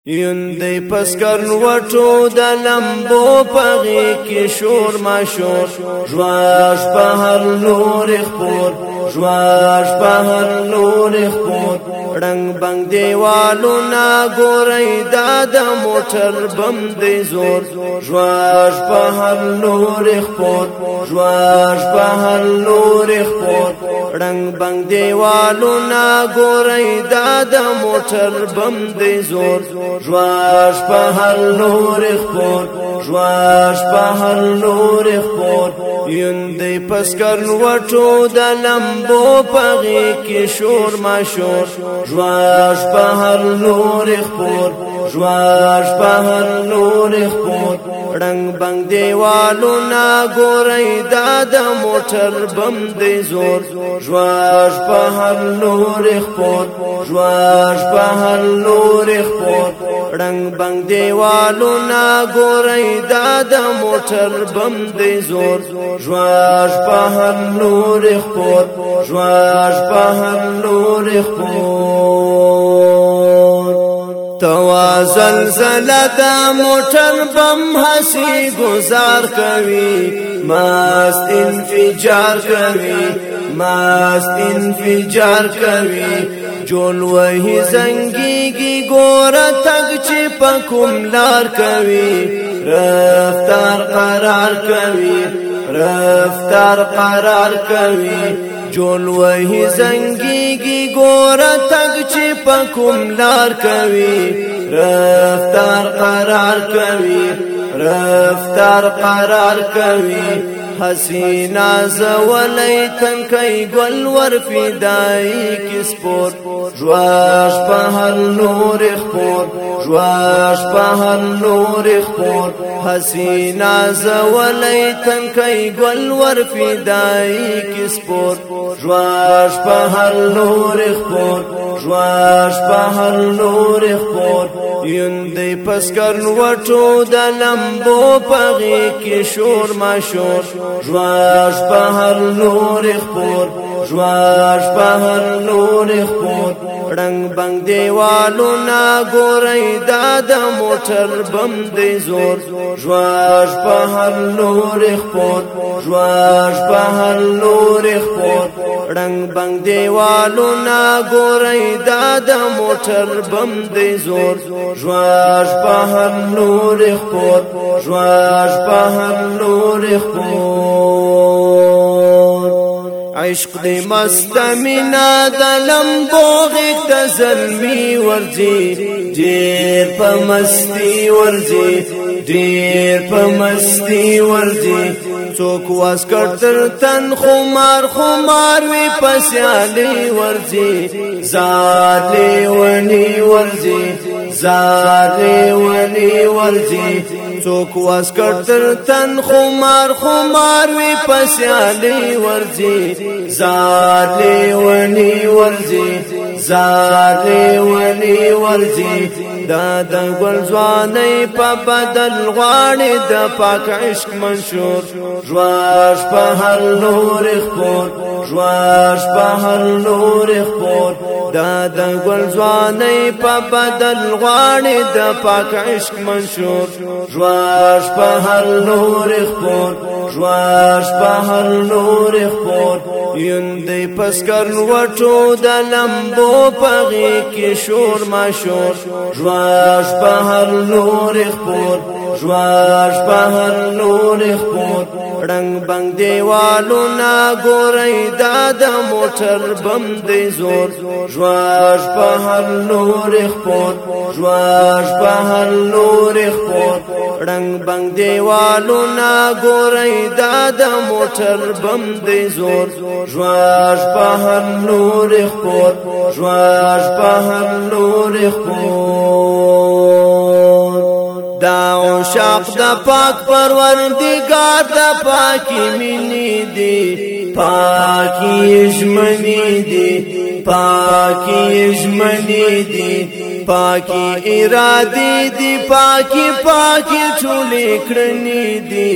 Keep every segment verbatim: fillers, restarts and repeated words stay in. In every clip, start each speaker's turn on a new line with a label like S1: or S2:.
S1: یوندې پسکر وټو د لمبو پغې کې شور ما شور جواش په هر لور خپور جواش په هر لور خپور رنگ بنگ دیوالو نا ګورې دا د موټر بم دی زور جواش په هر لور خپور جواش په هر لور خپور رنگ بنگ دیوالو نا ګورې دا د موټر بم دی زور جواش په هر لور خپور جواش په هر لور خپور یوندې پسکر وټو د لمبو پغې کې شور ما شور جواش په هر لور خپور جواش په هر لور خپور رنگ بنگ دیوالو نا ګورې دا د موټر بم دی زور جواش په هر لور خپور جواش په هر لور خپور رنگ بنگ دیوالو نا ګورې دا د موټر بم دی زور جواش په هر لور خپور جواش په هر لور خپور توازن زلدا موټر بم حسی گزار کوي مست انفجار کوي مست انفجار کوي جول وਹੀ زنګيږي ګور تک چې پکوم لار کوي رفتار قرار کوي رفتار قرار کوي جول وਹੀ زنګيږي ګور تک چې پکوم لار کوي رفتار قرار کوي رفتار قرار کوي حسینا زولی تنکی گل ور فدائی کی سپور جواش په هر لور خپور جواش په هر لور خپور حسینا زولی تنکی گل ور فدائی کی سپور جواش په هر لور خپور جواش په هر لور خپور یوندې پسکر وټو د لمبو پغې کې شور ما شور جواش په هر لور خپور جواش په هر لور خپور رنگ بنگ دیوالو نا ګورې دا د موټر بم دی زور جواش په هر لور خپور جواش په هر لور خپور رنگ بنگ دیوالو نا ګورې دا د موټر بم دی زور جواش په هر لور خپور جواش په هر لور خپور عشق دی مستمینا د لمبو غیږ ته زلمی ورځي ډېر په مستی ورځي ډېر په مستی ورځي څوک واسکټ تر تن خمار خمار وی پسیالي ورځي زادې ونی ورځي زادې ونی ورځي څوک واسکټ تر تن خمار خمار وی پسیالي ورځي زادې ونی ورځي زادې ونی ورځي دا د ګل ځواني په بدل غواړي د پاک عشق منشور جواش په هر لور خپور جواش په هر لور خپور دا د ګل ځواني په بدل غواړي د پاک عشق منشور جواش په هر لور خپور جواش په هر لور خپور یوندې پسکر وټو د لمبو پغې کې شور ما شور جواش په هر لور خپور جواش په هر لور خپور رنگ بنگ دیوالو نا ګورې دا د موټر بم دی زور جواش په هر لور خپور جواش په هر لور خپور رنگ بنگ دیوالو نا ګورې دا د موټر بم دی زور جواش په هر لور خپور جواش په هر لور خپور دا عشاق د پاک پروردگار د پاکی مینې دی پاکی ژمنې دی پاکی ژمنې دی پاکی ارادې دی پاکی پاکی ټولې کړنې دی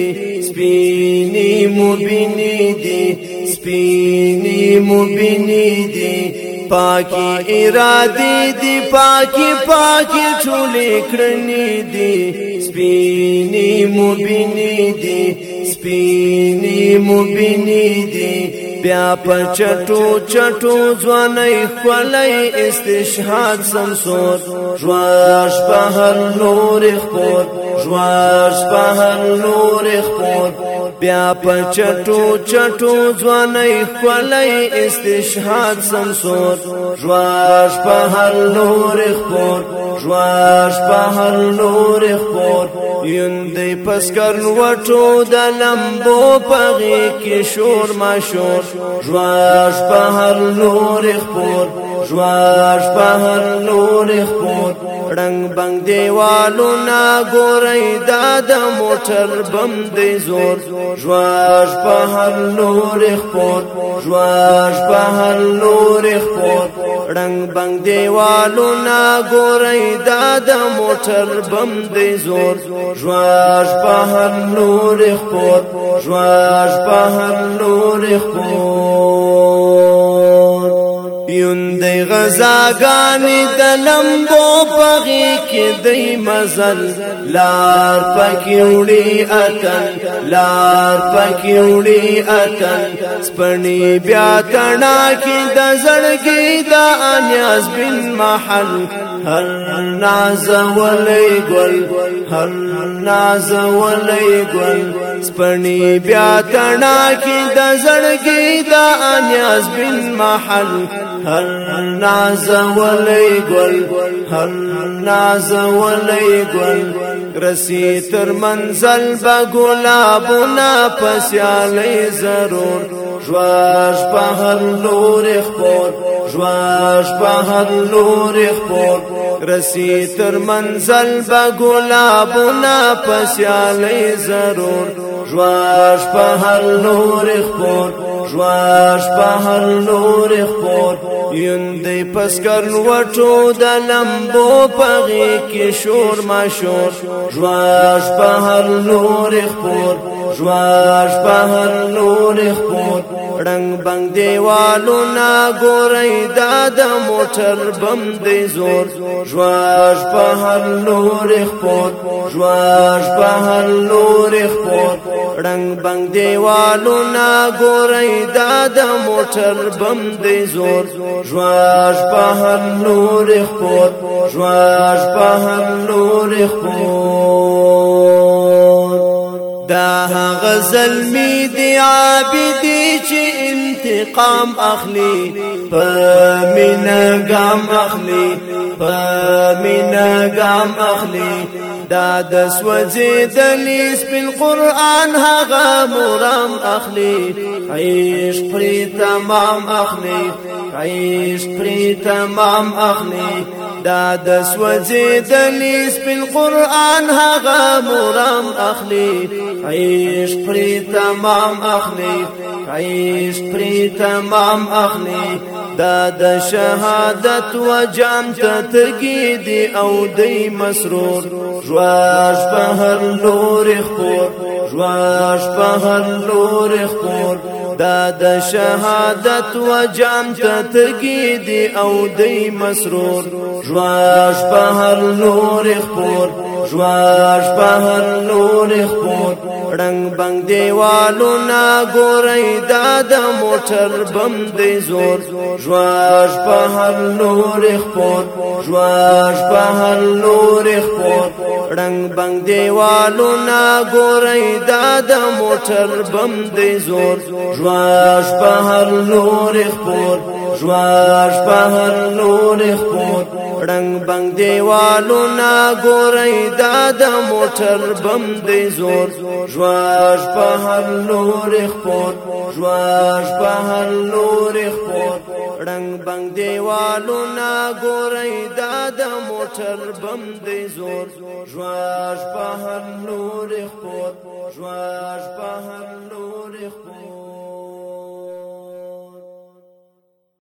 S1: سپینې مبینې دی سپینې مبینې دی پاکی ارادی دی پاکی پاکی ټولې کړنې دي سپینې مبینې دي سپینې مبینې دي بیا په چټو چټو ځواني خولای استشهاد سمسور جواش په هر نور خپور جواش په هر نور خپور بیا په چټو چټو ځواني خولای استشهاد سمسور جواش په هر نور خپور جواش په هر نور خپور یندې پسکر وټو د لمبو پغې کې شور ما شور جواش په هر نور خپور جواش په هر نور خپور رنگ بنگ دیوالو نا ګورې دا د موټر بم دی زور جواش په هر نور خپور جواش په هر نور خپور رنگ بنگ دیوالو نا ګورې دا د موټر بم دی زور جواش په هر نور خپور جواش په هر نور خپور یوندې غزاګانې د لمبو پغې کې دی مزل لار پکې وړي اتن لار پکې وړي اتن سپړني بیا تڼا کې د زړګي د انیاز بن محل هر ناز ولې ګل هر ناز ولې ګل سپړني بیا تڼا کې د زړګي د انیاز بن محل هر ناز ولې ګل هر ناز ولې ګل رسی تر منزل با ګلابونه پسیالې ضرور جواش په هر نور خپور جواش په هر نور خپور رسی تر منزل با ګلابونه پسیالې ضرور جواش په هر نور خپور جواش په هر نور خپور یندې پسکر وټو د لمبو پغې کې شور ما شور جواش په هر نور خپور جواش په هر نور خپور رنگ بنگ دیوالو نا ګورې دا د موټر بم دی زور جواش په هر نور خپور جواش په هر نور خپور رنگ بنگ دیوالو نا ګورې دا د موټر بم دی زور جواش په هر نور خپور جواش په هر نور خپور دا هغه ظلمي دی عابدي چې انتقام اخلي په مینا ګام اخلي په مینا ګام اخلي دا د سوځي دلیس په قرآن هغه مرام اخلي عشق پری تمام اخلي عشق پری تمام اخلي دا د سوځي دلیس په قرآن هغه مرام اخلي عشق پری تمام اخلي عشق پری تمام اخلي دا د شهادت و جام ته ترګي دي او دی مسرور جواش په هر نور خپور جواش په هر نور خپور دا د شهادت و جام ته ترګي دي او دی مسرور جواش په هر نور خپور جواش په هر نور خپور رنگ بنگ دیوالو نا ګورې دا د موټر بم دی زور جواش په هر نور خپور جواش په هر نور خپور رنگ بنگ دیوالو نا ګورې دا د موټر بم دی زور جواش په هر نور خپور جواش په هر نور خپور رنگ بنگ دیوالو نا ګورې دا د موټر بم دی زور جواش په هر نور خپور جواش په هر نور خپور رنگ بنگ دیوالو نا ګورې دا د موټر بم دی زور جواش په هر نور خپور جواش په هر نور خپور